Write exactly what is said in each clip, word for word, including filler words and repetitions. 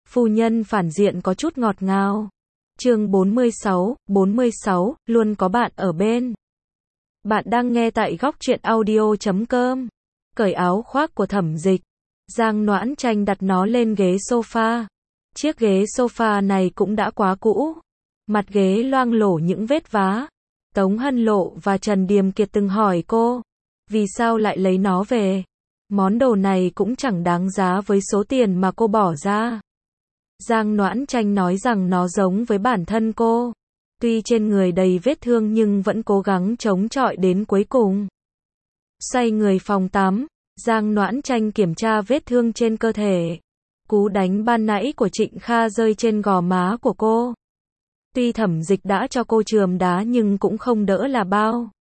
Phu nhân phản diện có chút ngọt ngào. Chương bốn mươi sáu, bốn mươi sáu, luôn có bạn ở bên. Bạn đang nghe tại góc truyện audio chấm com. Cởi áo khoác của Thẩm Dịch, Giang Noãn Tranh đặt nó lên ghế sofa. Chiếc ghế sofa này cũng đã quá cũ. Mặt ghế loang lổ những vết vá. Tống Hân Lộ và Trần Điềm Kiệt từng hỏi cô, vì sao lại lấy nó về? Món đồ này cũng chẳng đáng giá với số tiền mà cô bỏ ra. Giang Noãn Tranh nói rằng nó giống với bản thân cô. Tuy trên người đầy vết thương nhưng vẫn cố gắng chống chọi đến cuối cùng. Xoay người phòng tắm, Giang Noãn Tranh kiểm tra vết thương trên cơ thể. Cú đánh ban nãy của Trịnh Kha rơi trên gò má của cô. Tuy Thẩm Dịch đã cho cô chườm đá nhưng cũng không đỡ là bao.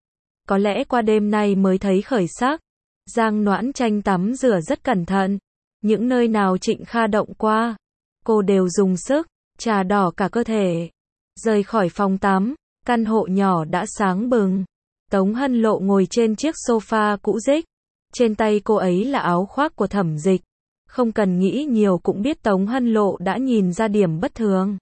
Có lẽ qua đêm nay mới thấy khởi sắc. Giang Noãn Tranh tắm rửa rất cẩn thận. Những nơi nào Trịnh Kha động qua, cô đều dùng sức, trà đỏ cả cơ thể. Rời khỏi phòng tắm, căn hộ nhỏ đã sáng bừng. Tống Hân Lộ ngồi trên chiếc sofa cũ rích. Trên tay cô ấy là áo khoác của Thẩm Dịch. Không cần nghĩ nhiều cũng biết Tống Hân Lộ đã nhìn ra điểm bất thường.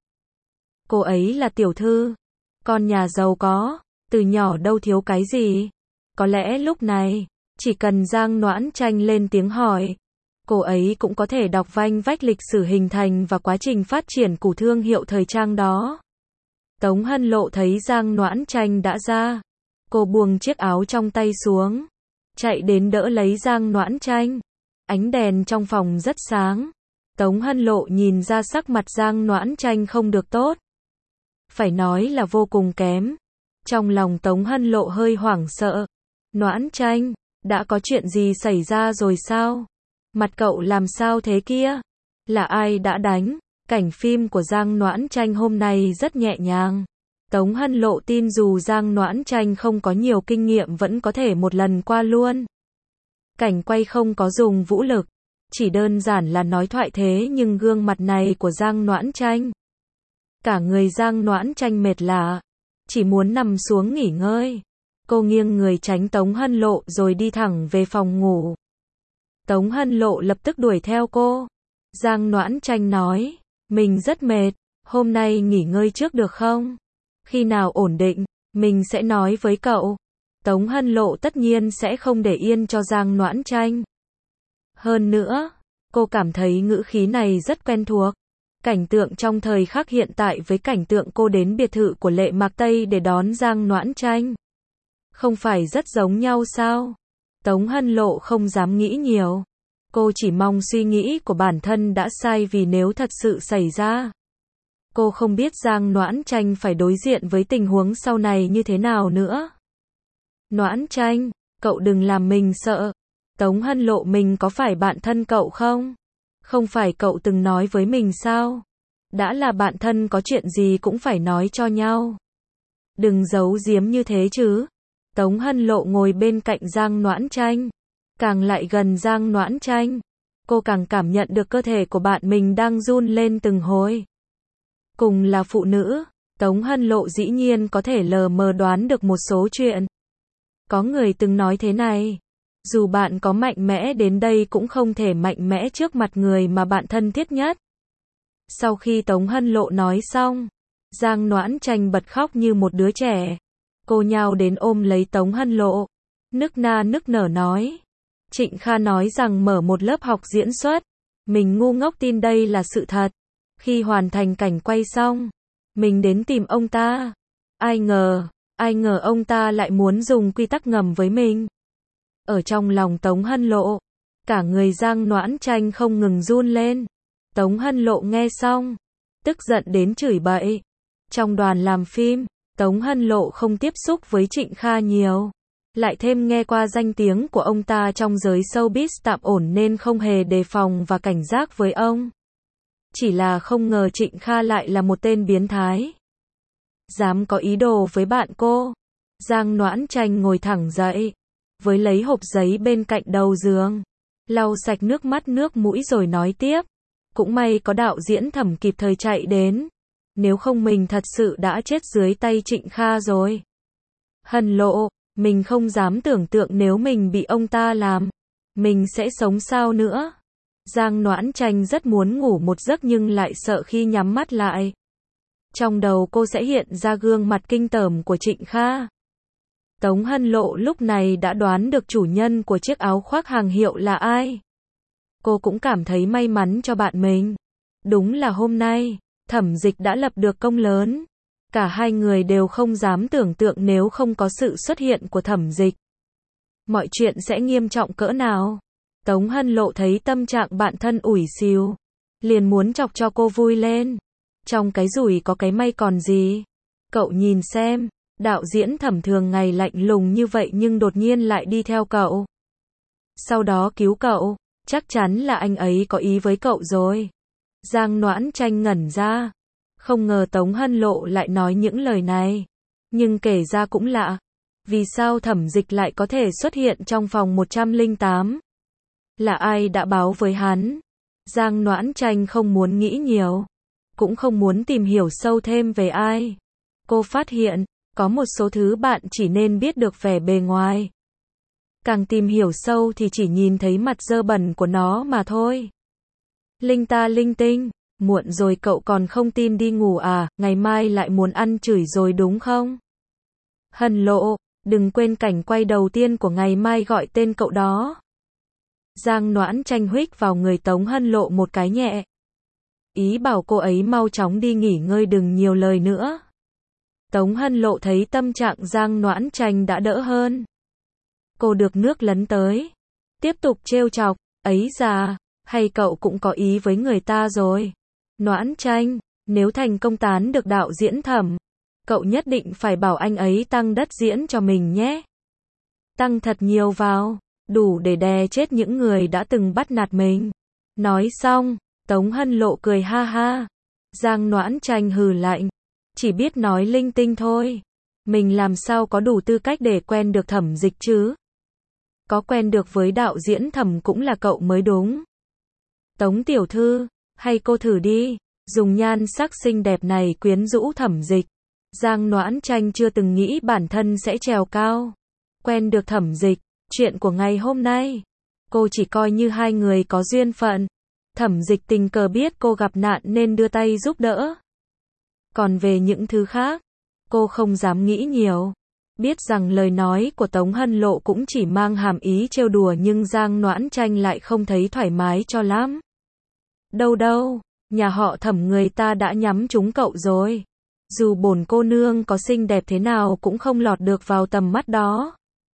Cô ấy là tiểu thư, con nhà giàu có, từ nhỏ đâu thiếu cái gì. Có lẽ lúc này, chỉ cần Giang Noãn Tranh lên tiếng hỏi, cô ấy cũng có thể đọc vanh vách lịch sử hình thành và quá trình phát triển của thương hiệu thời trang đó. Tống Hân Lộ thấy Giang Noãn Tranh đã ra. Cô buông chiếc áo trong tay xuống, chạy đến đỡ lấy Giang Noãn Tranh. Ánh đèn trong phòng rất sáng. Tống Hân Lộ nhìn ra sắc mặt Giang Noãn Tranh không được tốt. Phải nói là vô cùng kém. Trong lòng Tống Hân Lộ hơi hoảng sợ. Noãn Tranh, đã có chuyện gì xảy ra rồi sao? Mặt cậu làm sao thế kia? Là ai đã đánh? Cảnh phim của Giang Noãn Tranh hôm nay rất nhẹ nhàng. Tống Hân Lộ tin dù Giang Noãn Tranh không có nhiều kinh nghiệm vẫn có thể một lần qua luôn. Cảnh quay không có dùng vũ lực, chỉ đơn giản là nói thoại thế nhưng gương mặt này của Giang Noãn Tranh. Cả người Giang Noãn Tranh mệt lả, chỉ muốn nằm xuống nghỉ ngơi. Cô nghiêng người tránh Tống Hân Lộ rồi đi thẳng về phòng ngủ. Tống Hân Lộ lập tức đuổi theo cô. Giang Noãn Tranh nói, mình rất mệt, hôm nay nghỉ ngơi trước được không? Khi nào ổn định, mình sẽ nói với cậu. Tống Hân Lộ tất nhiên sẽ không để yên cho Giang Noãn Tranh. Hơn nữa, cô cảm thấy ngữ khí này rất quen thuộc. Cảnh tượng trong thời khắc hiện tại với cảnh tượng cô đến biệt thự của Lệ Mạc Tây để đón Giang Noãn Tranh. Không phải rất giống nhau sao? Tống Hân Lộ không dám nghĩ nhiều. Cô chỉ mong suy nghĩ của bản thân đã sai vì nếu thật sự xảy ra. Cô không biết Giang Noãn Tranh phải đối diện với tình huống sau này như thế nào nữa. Noãn Tranh, cậu đừng làm mình sợ. Tống Hân Lộ, mình có phải bạn thân cậu không? Không phải cậu từng nói với mình sao? Đã là bạn thân có chuyện gì cũng phải nói cho nhau. Đừng giấu giếm như thế chứ. Tống Hân Lộ ngồi bên cạnh Giang Noãn Tranh. Càng lại gần Giang Noãn Tranh, cô càng cảm nhận được cơ thể của bạn mình đang run lên từng hồi. Cùng là phụ nữ, Tống Hân Lộ dĩ nhiên có thể lờ mờ đoán được một số chuyện. Có người từng nói thế này, dù bạn có mạnh mẽ đến đây cũng không thể mạnh mẽ trước mặt người mà bạn thân thiết nhất. Sau khi Tống Hân Lộ nói xong, Giang Noãn Tranh bật khóc như một đứa trẻ. Cô nhào đến ôm lấy Tống Hân Lộ, nức na nức nở nói. Trịnh Kha nói rằng mở một lớp học diễn xuất. Mình ngu ngốc tin đây là sự thật. Khi hoàn thành cảnh quay xong, mình đến tìm ông ta. Ai ngờ, ai ngờ ông ta lại muốn dùng quy tắc ngầm với mình. Ở trong lòng Tống Hân Lộ, cả người Giang Noãn Tranh không ngừng run lên. Tống Hân Lộ nghe xong, tức giận đến chửi bậy. Trong đoàn làm phim, Tống Hân Lộ không tiếp xúc với Trịnh Kha nhiều. Lại thêm nghe qua danh tiếng của ông ta trong giới showbiz tạm ổn nên không hề đề phòng và cảnh giác với ông. Chỉ là không ngờ Trịnh Kha lại là một tên biến thái. Dám có ý đồ với bạn cô. Giang Noãn Tranh ngồi thẳng dậy, với lấy hộp giấy bên cạnh đầu giường, lau sạch nước mắt nước mũi rồi nói tiếp. Cũng may có đạo diễn Thẩm kịp thời chạy đến. Nếu không mình thật sự đã chết dưới tay Trịnh Kha rồi. Hân Lộ, mình không dám tưởng tượng nếu mình bị ông ta làm, mình sẽ sống sao nữa. Giang Noãn Tranh rất muốn ngủ một giấc nhưng lại sợ khi nhắm mắt lại, trong đầu cô sẽ hiện ra gương mặt kinh tởm của Trịnh Kha. Tống Hân Lộ lúc này đã đoán được chủ nhân của chiếc áo khoác hàng hiệu là ai. Cô cũng cảm thấy may mắn cho bạn mình. Đúng là hôm nay, Thẩm Dịch đã lập được công lớn. Cả hai người đều không dám tưởng tượng nếu không có sự xuất hiện của Thẩm Dịch, mọi chuyện sẽ nghiêm trọng cỡ nào. Tống Hân Lộ thấy tâm trạng bạn thân ủi xìu, liền muốn chọc cho cô vui lên. Trong cái rủi có cái may còn gì. Cậu nhìn xem, đạo diễn Thẩm thường ngày lạnh lùng như vậy nhưng đột nhiên lại đi theo cậu, sau đó cứu cậu, chắc chắn là anh ấy có ý với cậu rồi. Giang Noãn Tranh ngẩn ra, không ngờ Tống Hân Lộ lại nói những lời này. Nhưng kể ra cũng lạ, vì sao Thẩm Dịch lại có thể xuất hiện trong phòng một trăm lẻ tám? Là ai đã báo với hắn? Giang Noãn Tranh không muốn nghĩ nhiều, cũng không muốn tìm hiểu sâu thêm về ai. Cô phát hiện, có một số thứ bạn chỉ nên biết được vẻ bề ngoài. Càng tìm hiểu sâu thì chỉ nhìn thấy mặt dơ bẩn của nó mà thôi. Linh ta linh tinh, muộn rồi cậu còn không tin đi ngủ à, ngày mai lại muốn ăn chửi rồi đúng không? Hân Lộ, đừng quên cảnh quay đầu tiên của ngày mai gọi tên cậu đó. Giang Noãn Tranh huých vào người Tống Hân Lộ một cái nhẹ. Ý bảo cô ấy mau chóng đi nghỉ ngơi đừng nhiều lời nữa. Tống Hân Lộ thấy tâm trạng Giang Noãn Tranh đã đỡ hơn. Cô được nước lấn tới, tiếp tục trêu chọc, ấy già, hay cậu cũng có ý với người ta rồi. Noãn Tranh, nếu thành công tán được đạo diễn Thẩm, cậu nhất định phải bảo anh ấy tăng đất diễn cho mình nhé. Tăng thật nhiều vào, đủ để đè chết những người đã từng bắt nạt mình. Nói xong, Tống Hân Lộ cười ha ha. Giang Noãn Tranh hừ lạnh, chỉ biết nói linh tinh thôi. Mình làm sao có đủ tư cách để quen được Thẩm Dịch chứ? Có quen được với đạo diễn Thẩm cũng là cậu mới đúng. Tống tiểu thư, hay cô thử đi, dùng nhan sắc xinh đẹp này quyến rũ Thẩm Dịch. Giang Noãn Tranh chưa từng nghĩ bản thân sẽ trèo cao, quen được Thẩm Dịch. Chuyện của ngày hôm nay, cô chỉ coi như hai người có duyên phận. Thẩm Dịch tình cờ biết cô gặp nạn nên đưa tay giúp đỡ. Còn về những thứ khác, cô không dám nghĩ nhiều. Biết rằng lời nói của Tống Hân Lộ cũng chỉ mang hàm ý trêu đùa nhưng Giang Noãn Tranh lại không thấy thoải mái cho lắm. Đâu đâu, nhà họ Thẩm người ta đã nhắm trúng cậu rồi. Dù bổn cô nương có xinh đẹp thế nào cũng không lọt được vào tầm mắt đó.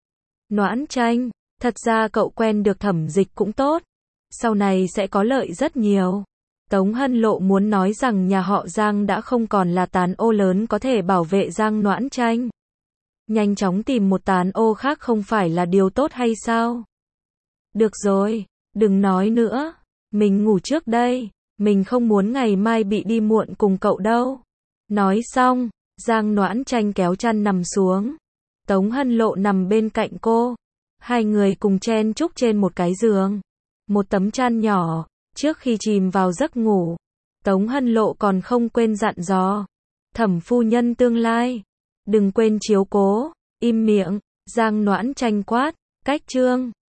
Noãn Tranh, thật ra cậu quen được Thẩm Dịch cũng tốt. Sau này sẽ có lợi rất nhiều. Tống Hân Lộ muốn nói rằng nhà họ Giang đã không còn là tán ô lớn có thể bảo vệ Giang Noãn Tranh. Nhanh chóng tìm một tán ô khác không phải là điều tốt hay sao? Được rồi, đừng nói nữa. Mình ngủ trước đây. Mình không muốn ngày mai bị đi muộn cùng cậu đâu. Nói xong, Giang Noãn Tranh kéo chăn nằm xuống. Tống Hân Lộ nằm bên cạnh cô. Hai người cùng chen chúc trên một cái giường. Một tấm chăn nhỏ. Trước khi chìm vào giấc ngủ, Tống Hân Lộ còn không quên dặn dò. Thẩm phu nhân tương lai, đừng quên chiếu cố. Im miệng, Giang Noãn Tranh quát. Cách chương